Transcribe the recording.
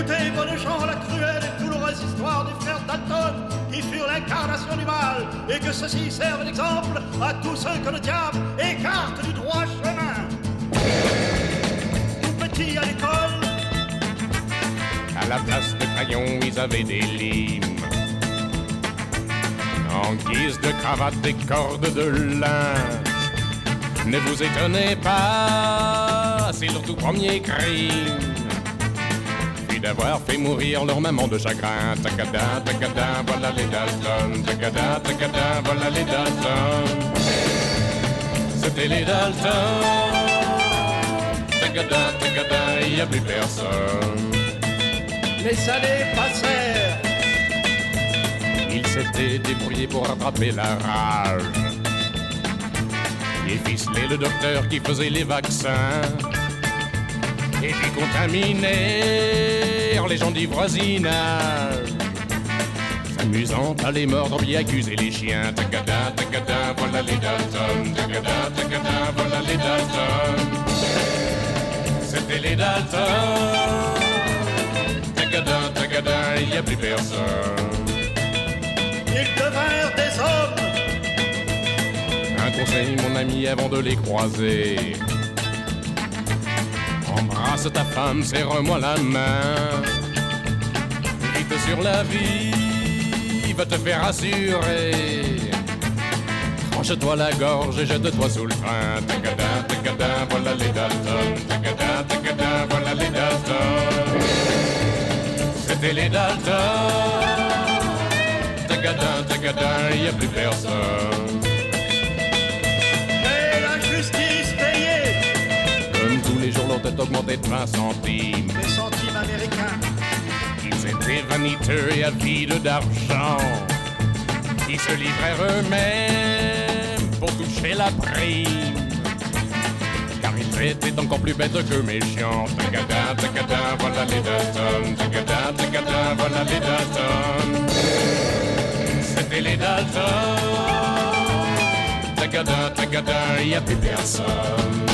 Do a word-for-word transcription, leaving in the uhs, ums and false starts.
Écoutez, bonnes gens, la cruelle et douloureuse histoire des frères Dalton qui furent l'incarnation du mal et que ceci serve d'exemple à tous ceux que le diable écarte du droit chemin. Tout petit à l'école, à la place de crayons, ils avaient des limes. En guise de cravate, des cordes de lin. Ne vous étonnez pas, c'est leur tout premier crime. Puis d'avoir fait mourir leur maman de chagrin. Tacada, tacada, voilà les Dalton. Tacada, tacada, voilà les Dalton. C'était les Dalton. Tacada, tacada, y a plus personne. les années passèrent. Il s'était débrouillé pour rattraper la rage. Et ficelé le docteur qui faisait les vaccins. Et puis contaminèrent les gens du voisinage. S'amusant à les mordre, bien accuser les chiens. Tacada, tacada, voilà les Dalton. Tacada, tacada, voilà les Dalton. C'était les Dalton. Tacada, tacada, il n'y a plus personne. Ils devinrent des hommes. Un conseil, mon ami, avant de les croiser. Embrasse ta femme, serre-moi la main. Vite sur la vie, va te faire assurer. Tranche-toi la gorge et jette-toi sous le train. Tacada, tacada, voilà les Dalton. Tacada, tacada, voilà les Dalton. C'était les Dalton. Tacada, tacada, y a plus personne. Et la justice payée. Comme tous les jours, leur tête augmentait de vingt centimes. Les centimes américains. Ils étaient vaniteux et avides d'argent. Ils se livrèrent eux-mêmes pour toucher la prime. Car ils étaient encore plus bêtes que méchants. Tacada, tacada, voilà les Dalton. Tacada, tacada, voilà les Dalton. C'était les Dalton. Tacada, tacada, y a plus personne.